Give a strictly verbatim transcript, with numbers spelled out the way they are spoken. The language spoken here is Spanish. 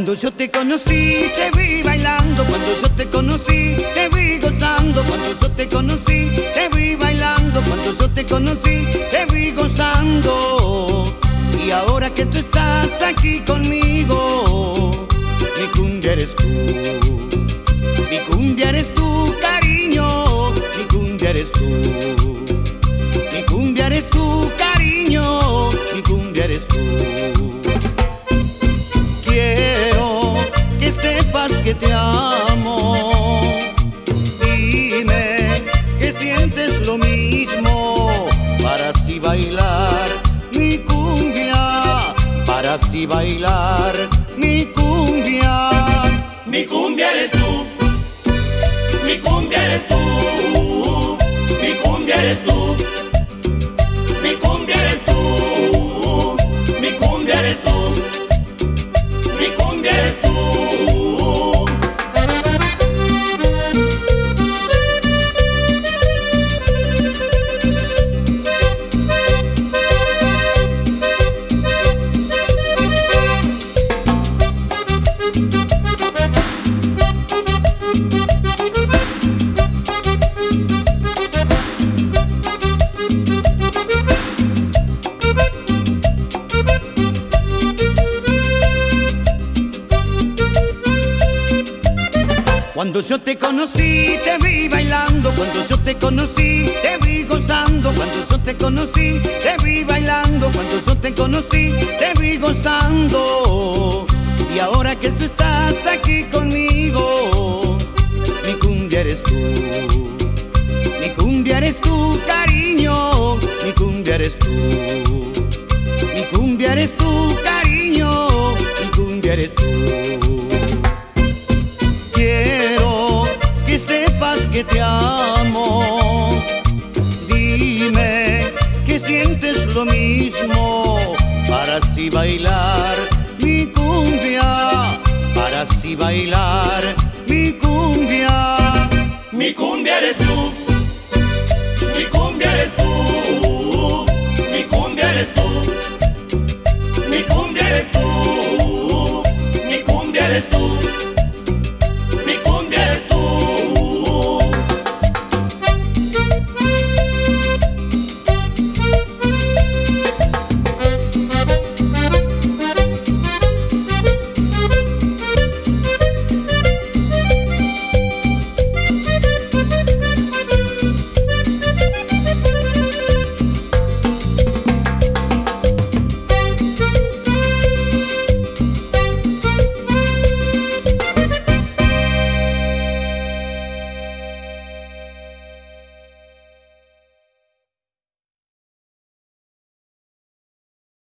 Cuando yo te conocí, te vi bailando. Cuando yo te conocí, te vi gozando. Cuando yo te conocí, te vi bailando. Cuando yo te conocí, te vi gozando. Y ahora que tú estás aquí conmigo, mi cumbia eres tú. Mi cumbia eres tú, cariño. Mi cumbia eres tú. Mi cumbia eres tú, cariño. Mi cumbia eres tú. Quiero que sepas que te amo. Dime que sientes lo mismo, para así bailar mi cumbia, para así bailar mi cumbia. Mi cumbia eres tú, mi cumbia eres tú, mi cumbia eres tú, mi cumbia eres tú, mi cumbia eres tú, mi cumbia eres tú. Cuando yo te conocí, te vi bailando. Cuando yo te conocí, te vi gozando. Cuando yo te conocí, te vi bailando. Cuando yo te conocí, te vi gozando. Y ahora que tú estás aquí conmigo, mi cumbia eres tú. Mi cumbia eres tú, cariño. Mi cumbia eres tú. Mi cumbia eres tú, cariño. Mi cumbia eres tú. Quiero que sepas que te amo. Dime que sientes lo mismo, para así bailar mi cumbia, para así bailar mi cumbia. Mi cumbia eres tú, mi cumbia eres tú, mi cumbia eres tú, mi cumbia eres tú, mi cumbia eres tú.